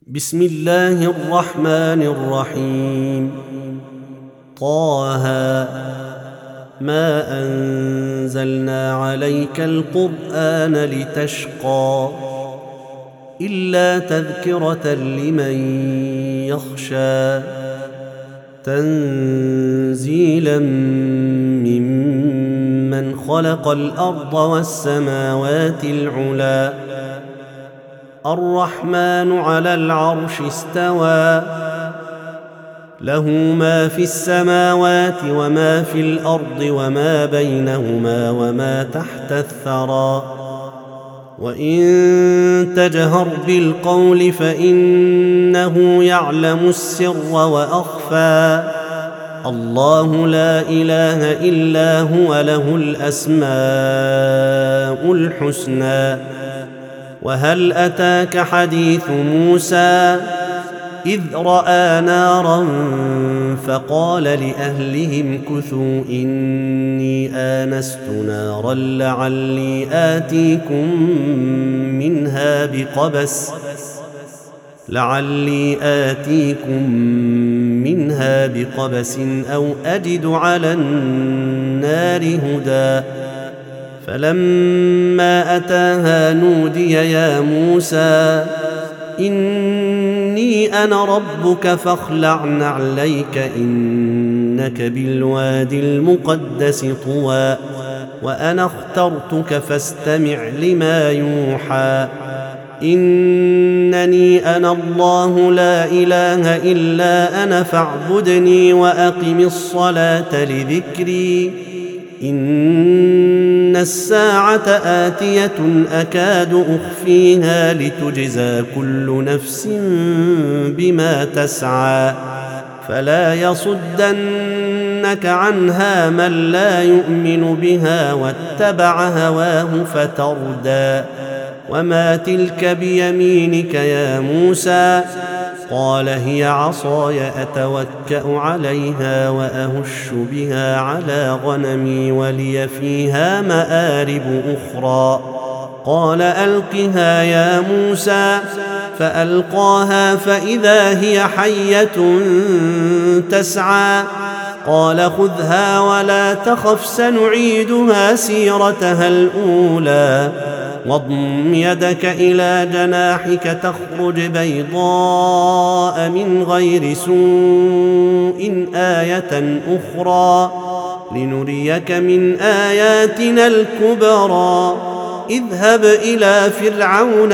بسم الله الرحمن الرحيم. طه ما أنزلنا عليك القرآن لتشقى إلا تذكرة لمن يخشى تنزيلا ممن خلق الأرض والسماوات العلى الرحمن على العرش استوى له ما في السماوات وما في الأرض وما بينهما وما تحت الثرى وإن تجهر بالقول فإنه يعلم السر وأخفى الله لا إله إلا هو له الأسماء الحسنى. وهل أتاك حديث موسى إذ رأى نارا فقال لأهلهم كثوا إني آنست نارا لعلي آتيكم منها بقبس أو أجد على النار هدى فلما أتاها نودي يا موسى إني أنا ربك فاخلع نعليك إنك بالوادي المقدس طوى وأنا اخترتك فاستمع لما يوحى إنني أنا الله لا إله إلا أنا فاعبدني وأقم الصلاة لذكري إن الساعة آتية أكاد أخفيها لتجزى كل نفس بما تسعى فلا يصدنك عنها من لا يؤمن بها واتبع هواه فتردى وما تلك بيمينك يا موسى قال هي عصاي أتوكأ عليها وأهش بها على غنمي ولي فيها مآرب أخرى قال ألقها يا موسى فألقاها فإذا هي حية تسعى قال خذها ولا تخف سنعيدها سيرتها الأولى واضم يدك إلى جناحك تخرج بيضاء من غير سوء آية أخرى لنريك من آياتنا الكبرى اذهب إلى فرعون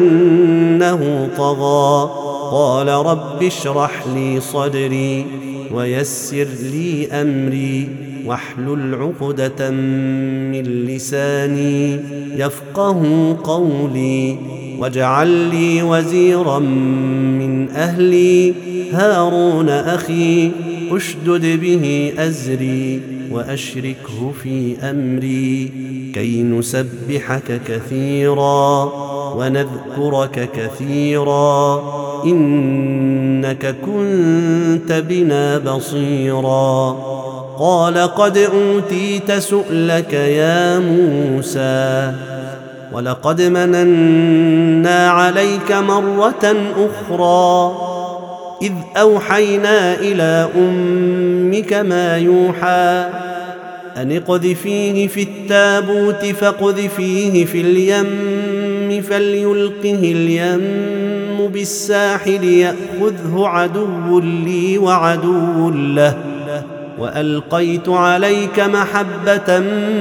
إنه طغى قال رب اشرح لي صدري ويسر لي أمري واحلل عقدة من لساني يفقه قولي واجعل لي وزيرا من أهلي هارون أخي اشدد به أزري وأشركه في أمري كي نسبحك كثيرا ونذكرك كثيرا إنك كنت بنا بصيرا قال قد أوتيت سؤلك يا موسى ولقد مننا عليك مرة أخرى إذ أوحينا إلى أمك ما يوحى أن اقذفيه في التابوت فاقذفيه في اليم فليلقه اليم بالساحل يأخذه عدو لي وعدو له وألقيت عليك محبة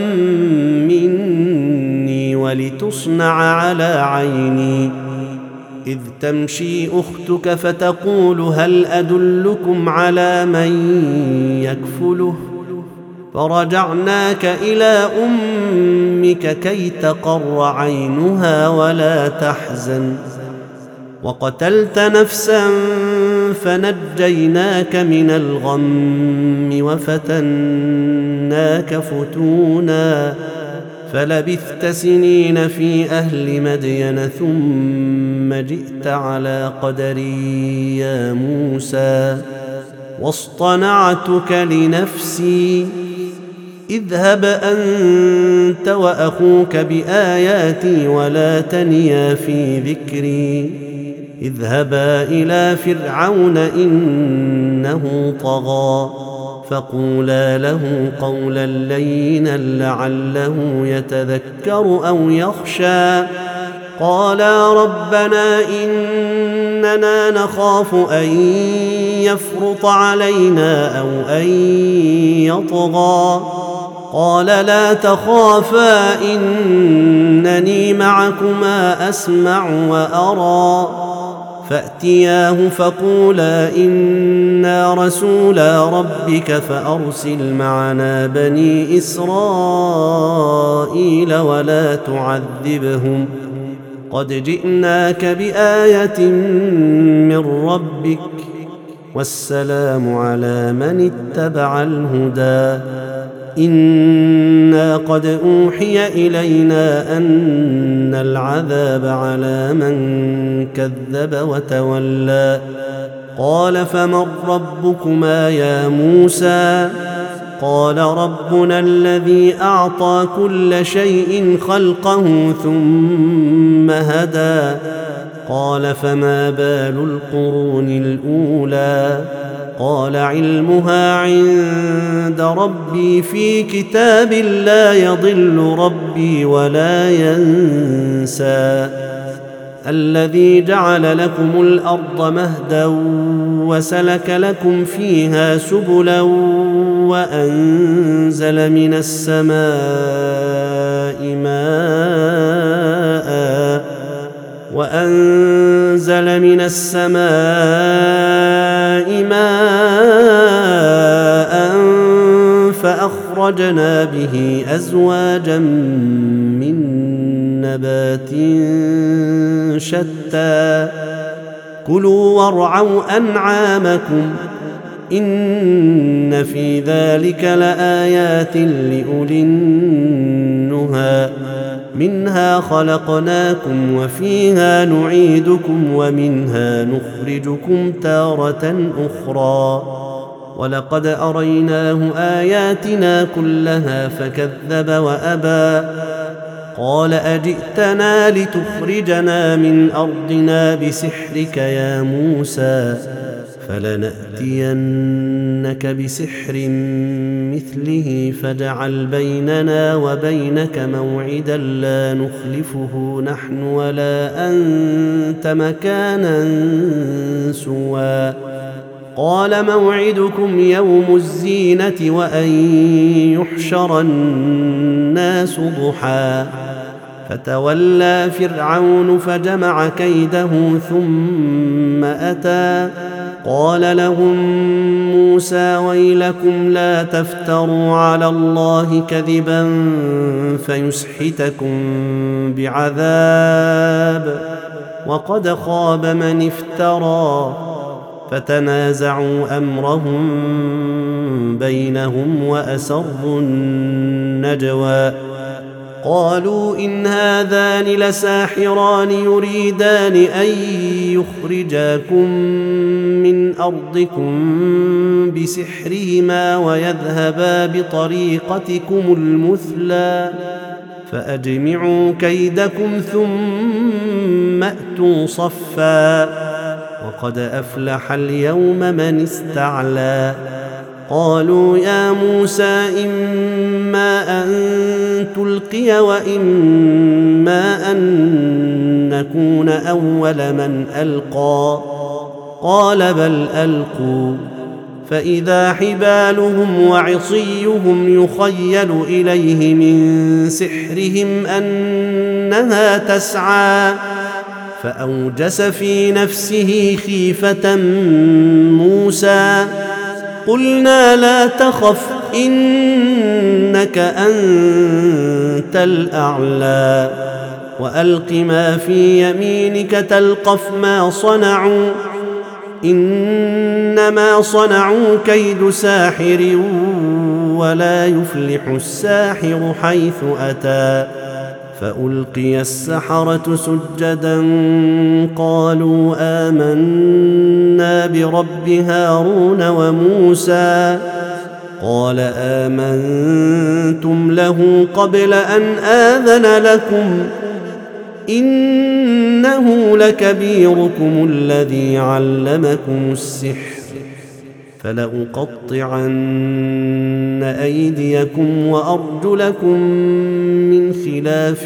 مني ولتصنع على عيني إذ تمشي أختك فتقول هل أدلكم على من يكفله فرجعناك إلى أمك كي تقر عينها ولا تحزن وقتلت نفسا فنجيناك من الغم وفتناك فتونا فلبثت سنين في أهل مدين ثم جئت على قدري يا موسى واصطنعتك لنفسي اذهب أنت وأخوك بآياتي ولا تنيا في ذكري اذهبا إلى فرعون إنه طغى فقولا له قولا لينا لعله يتذكر أو يخشى قالا ربنا إننا نخاف أن يفرط علينا أو أن يطغى قال لا تخافا إنني معكما أسمع وأرى فأتياه فقولا إنا رسولا ربك فأرسل معنا بني إسرائيل ولا تعذبهم قد جئناك بآية من ربك والسلام على من اتبع الهدى إنا قد أوحي إلينا أن العذاب على من كذب وتولى قال فمن ربكما يا موسى قال ربنا الذي أعطى كل شيء خلقه ثم هدى قال فما بال القرون الأولى قال علمها عند ربي في كتاب لا يضل ربي ولا ينسى الذي جعل لكم الأرض مهدا وسلك لكم فيها سبلا وأنزل من السماء ماء فأخرجنا به أزواجا من نبات شتى كلوا وارعوا أنعامكم إن في ذلك لآيات لأولي النهى منها خلقناكم وفيها نعيدكم ومنها نخرجكم تارة أخرى ولقد أريناه آياتنا كلها فكذب وأبى قال أجئتنا لتخرجنا من أرضنا بسحرك يا موسى فلنأتينك بسحر مثله فاجعل بيننا وبينك موعدا لا نخلفه نحن ولا أنت مكانا سوى قال موعدكم يوم الزينة وأن يحشر الناس ضحى فتولى فرعون فجمع كيده ثم أتى قال لهم موسى ويلكم لا تفتروا على الله كذبا فيسحتكم بعذاب وقد خاب من افترى فتنازعوا أمرهم بينهم وأسروا النجوى قالوا إن هذان لساحران يريدان أن يخرجاكم من أرضكم بسحرهما ويذهبا بطريقتكم المثلى فأجمعوا كيدكم ثم أتوا صفا وقد أفلح اليوم من استعلى قالوا يا موسى إما أن تلقي وإما أن نكون أول من ألقى قال بل ألقوا فإذا حبالهم وعصيهم يخيل إليه من سحرهم أنها تسعى فأوجس في نفسه خيفة موسى قلنا لا تخف إنك أنت الأعلى وألق ما في يمينك تلقف ما صنعوا إنما صنعوا كيد ساحر ولا يفلح الساحر حيث أتى فألقي السحرة سجدا قالوا آمنا برب هارون وموسى قال آمنتم له قبل أن آذن لكم إنه لكبيركم الذي علمكم السحر فلأقطعن أيديكم وأرجلكم من خلاف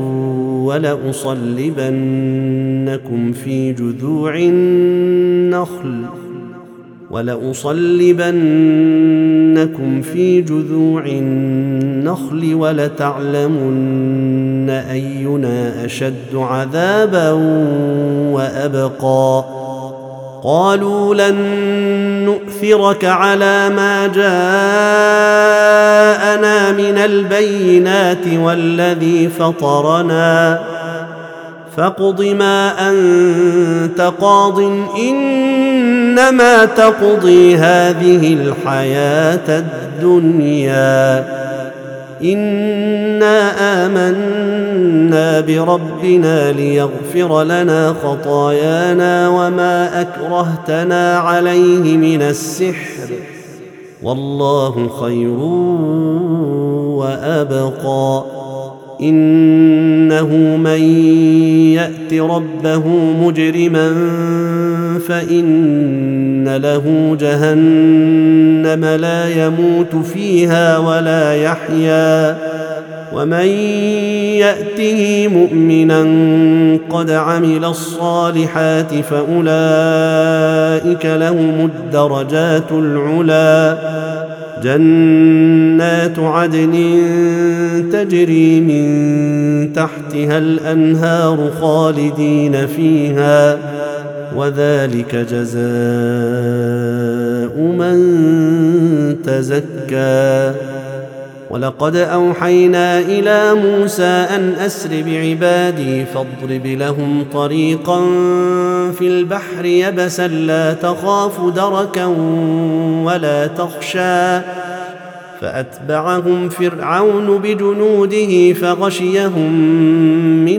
ولأصلبنكم في جذوع النخل ولتعلمن أينا أشد عذابا وأبقى قالوا لن نؤثرك على ما جاءنا من البينات والذي فطرنا فاقض ما أنت قاض إنما تقضي هذه الحياة الدنيا إنا آمنا بربنا ليغفر لنا خطايانا وما أكرهتنا عليه من السحر والله خير وأبقى إنه من يأت ربه مجرما فإن له جهنم لا يموت فيها ولا يحيا ومن يأته مؤمنا قد عمل الصالحات فأولئك لهم الدرجات العلى جنات عدن تجري من تحتها الأنهار خالدين فيها وذلك جزاء من تزكى ولقد أوحينا إلى موسى أن أسر بعبادي فاضرب لهم طريقا في البحر يبسا لا تخاف دركا ولا تخشى فأتبعهم فرعون بجنوده فغشيهم من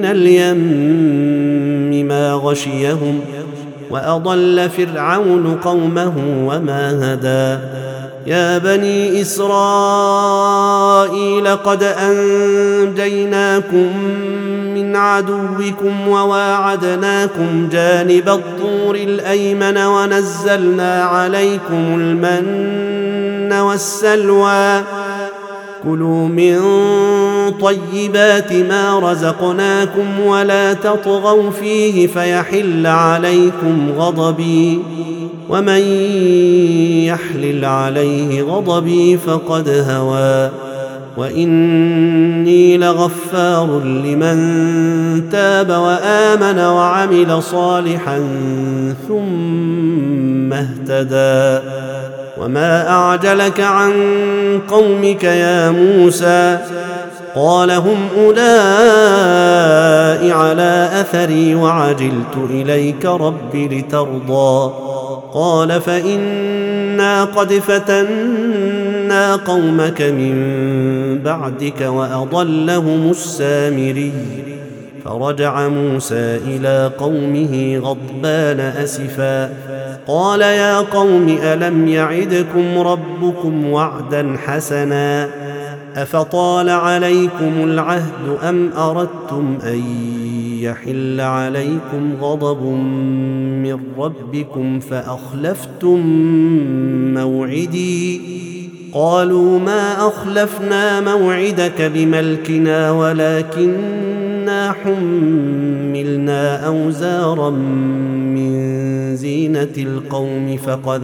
اليم ما غشيهم وأضل فرعون قومه وما هدى يا بني إسرائيل قد أنجيناكم من عدوكم وواعدناكم جانب الطور الأيمن ونزلنا عليكم المن والسلوى كلوا من طيبات ما رزقناكم ولا تطغوا فيه فيحل عليكم غضبي ومن يحلل عليه غضبي فقد هوى وإني لغفار لمن تاب وآمن وعمل صالحا ثم اهتدى وما أعجلك عن قومك يا موسى قال هم أولئك على أثري وعجلت إليك رب لترضى قال فإنا قد فتنا قومك من بعدك وأضلهم السامري فرجع موسى إلى قومه غضبان أسفا قال يا قوم ألم يعدكم ربكم وعدا حسنا أفطال عليكم العهد أم أردتم أن يحل عليكم غضب من ربكم فأخلفتم موعدي قالوا ما أخلفنا موعدك بملكنا ولكننا حملنا أوزارا من زينة القوم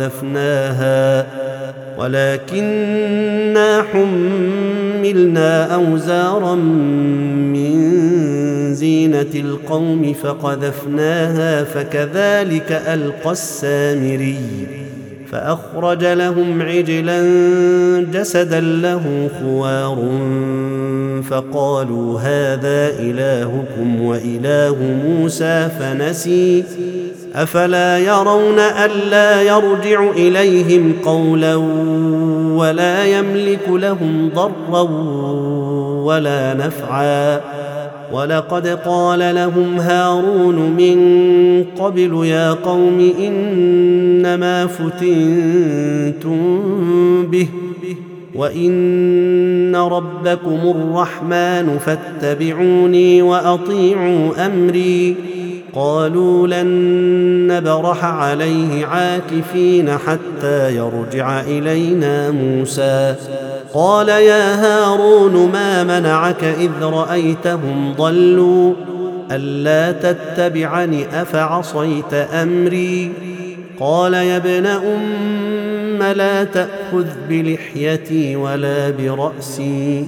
فقذفناها فكذلك ألقى السامري فأخرج لهم عجلا جسدا له خوار فقالوا هذا إلهكم وإله موسى فنسي أفلا يرون ألا يرجع إليهم قولا ولا يملك لهم ضرا ولا نفعا ولقد قال لهم هارون من قبل يا قوم إنما فتنتم به وإن ربكم الرحمن فاتبعوني وأطيعوا أمري. قالوا لن نبرح عليه عاكفين حتى يرجع إلينا موسى. قال يا هارون ما منعك إذ رأيتهم ضلوا ألا تتبعني أفعصيت أمري؟ قال يا ابن لا تأخذ بلحيتي ولا برأسي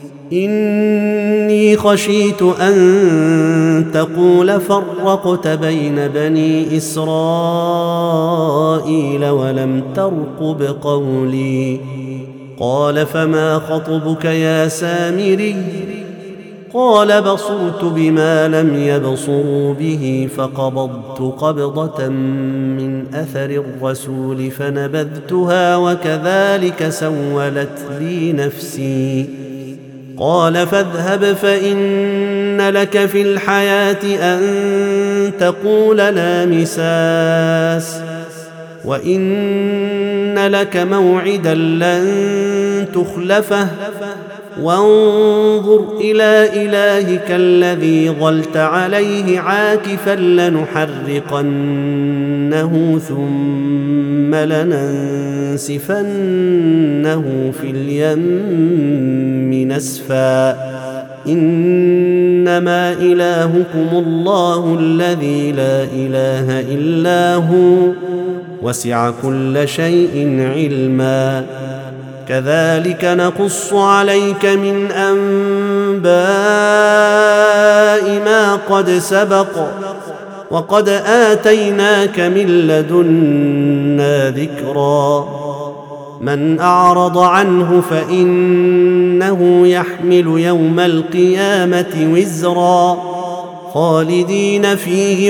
إني خشيت أن تقول فرقت بين بني إسرائيل ولم ترقب قولي. قال فما خطبك يا سامري؟ قال بصرت بما لم يبصروا به فقبضت قبضة من أثر الرسول فنبذتها وكذلك سولت لي نفسي. قال فاذهب فإن لك في الحياة أن تقول لا مساس وإن لك موعدا لن تخلفه وانظر إلى إلهك الذي ظلت عليه عاكفا لنحرقنه ثم لننسفنه في اليم نسفا إنما إلهكم الله الذي لا إله إلا هو وسع كل شيء علما. كذلك نقص عليك من أنباء ما قد سبق وقد آتيناك من لدنا ذكرا. من أعرض عنه فإنه يحمل يوم القيامة وزرا خالدين فيه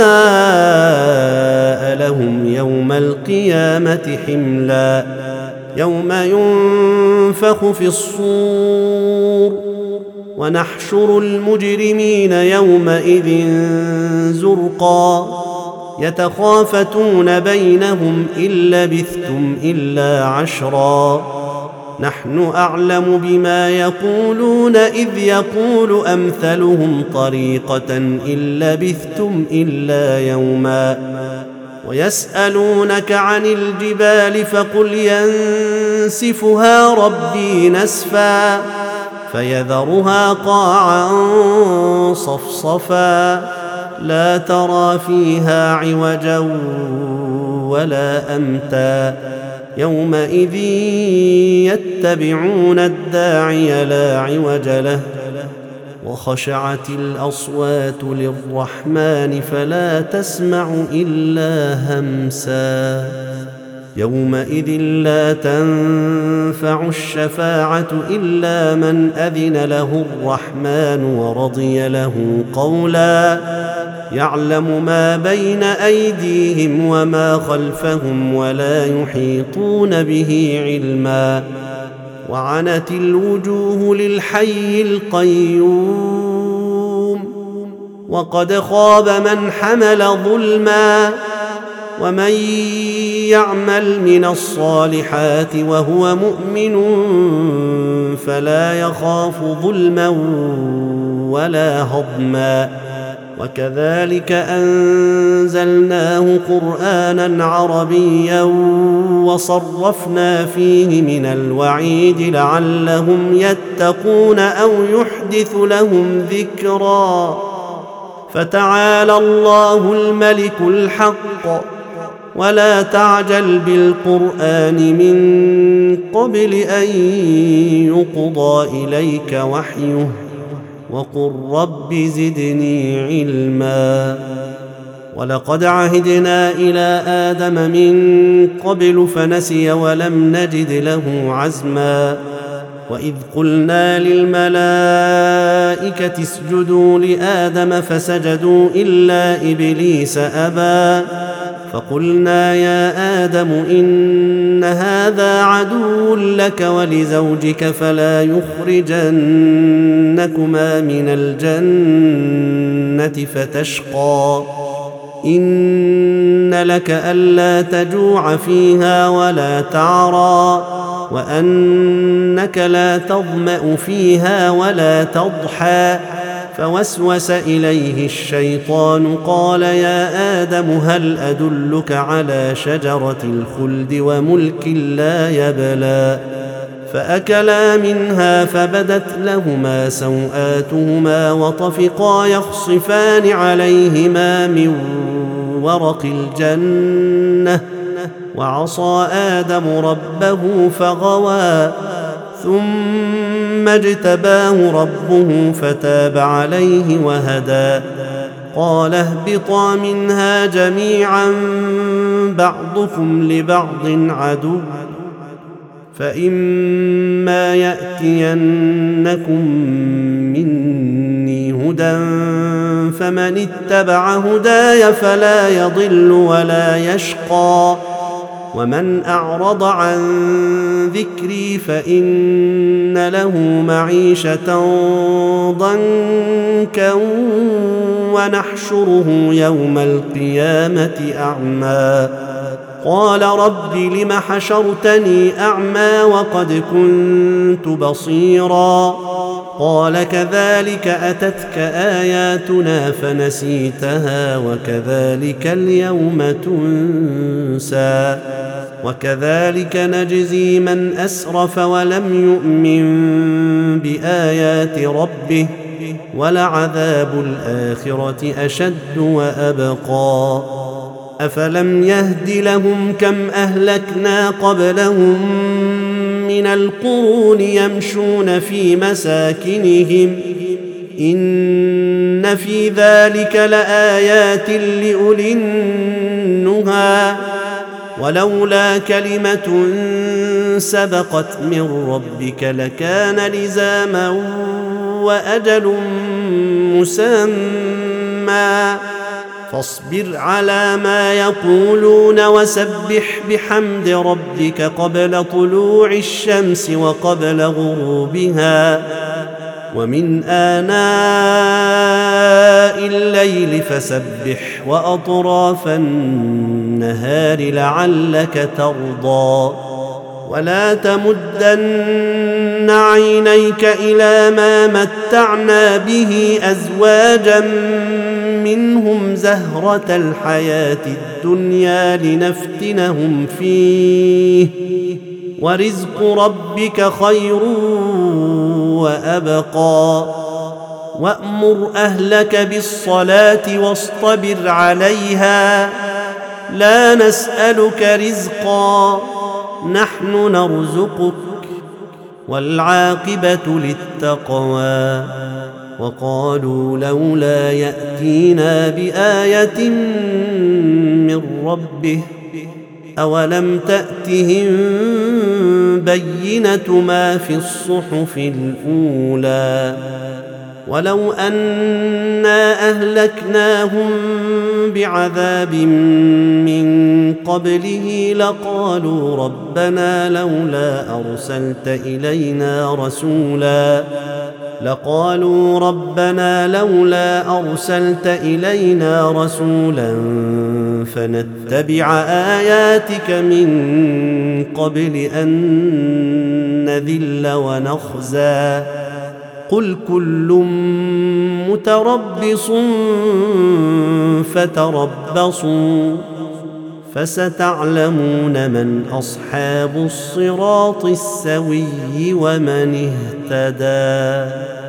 وساء لهم يوم القيامة حملا. يوم ينفخ في الصور ونحشر المجرمين يومئذ زرقا يتخافتون بينهم إن لبثتم إلا عشرا نحن أعلم بما يقولون إذ يقول أمثلهم طريقة إن لبثتم إلا يوما. ويسألونك عن الجبال فقل ينسفها ربي نسفا فيذرها قاعا صفصفا لا ترى فيها عوجا ولا أمتا. يومئذ يتبعون الداعي لا عوج له وخشعت الأصوات للرحمن فلا تسمع إلا همسا. يومئذ لا تنفع الشفاعة إلا من أذن له الرحمن ورضي له قولا. يعلم ما بين أيديهم وما خلفهم ولا يحيطون به علما. وعنت الوجوه للحي القيوم وقد خاب من حمل ظلما. ومن يعمل من الصالحات وهو مؤمن فلا يخاف ظلما ولا هضما. وكذلك أنزلناه قرآنا عربيا وصرفنا فيه من الوعيد لعلهم يتقون أو يحدث لهم ذكرا. فتعالى الله الملك الحق ولا تعجل بالقرآن من قبل أن يقضى إليك وحيه وقل رب زدني علما. ولقد عهدنا إلى آدم من قبل فنسي ولم نجد له عزما. وإذ قلنا للملائكة اسجدوا لآدم فسجدوا إلا إبليس أبى فقلنا يا آدم إن هذا عدو لك ولزوجك فلا يخرجنكما من الجنة فتشقى. إن لك ألا تجوع فيها ولا تعرى وأنك لا تظمأ فيها ولا تضحى. فوسوس إليه الشيطان قال يا آدم هل أدلك على شجرة الخلد وملك لا يبلى. فأكلا منها فبدت لهما سوآتهما وطفقا يخصفان عليهما من ورق الجنة وعصى آدم ربه فغوى ثم اجتباه ربه فتاب عليه وهدى. قال اهبطا منها جميعا بعضكم لبعض عدو فإما يأتينكم مني هدى فمن اتبع هداي فلا يضل ولا يشقى ومن أعرض عن ذكري فإن له معيشة ضنكا ونحشره يوم القيامة أعمى. قال رب لم حشرتني أعمى وقد كنت بصيرا. قال كذلك أتتك آياتنا فنسيتها وكذلك اليوم تنسى. وكذلك نجزي من أسرف ولم يؤمن بآيات ربه ولعذاب الآخرة أشد وأبقى. أفلم يهد لهم كم أهلكنا قبلهم من القرون يمشون في مساكنهم إن في ذلك لآيات لأولي النهى ولولا كلمة سبقت من ربك لكان لزاما وأجل مسمى. فاصبر على ما يقولون وسبح بحمد ربك قبل طلوع الشمس وقبل غروبها ومن آناء الليل فسبح وأطراف النهار لعلك ترضى. ولا تمدن عينيك إلى ما متعنا به أزواجا منهم زهرة الحياة الدنيا لنفتنهم فيه ورزق ربك خير وأبقى. وأمر أهلك بالصلاة واصطبر عليها لا نسألك رزقا نحن نرزقك والعاقبة للتقوى. وقالوا لولا يأتينا بآية من ربه أولم تأتهم بينة ما في الصحف الأولى ولو أنا أهلكناهم بعذاب من قبله لقالوا ربنا لولا أرسلت إلينا رسولا فنتبع آياتك من قبل أن نذل ونخزى. قل كل متربص فتربصوا فستعلمون من أصحاب الصراط السوي ومن اهتدى.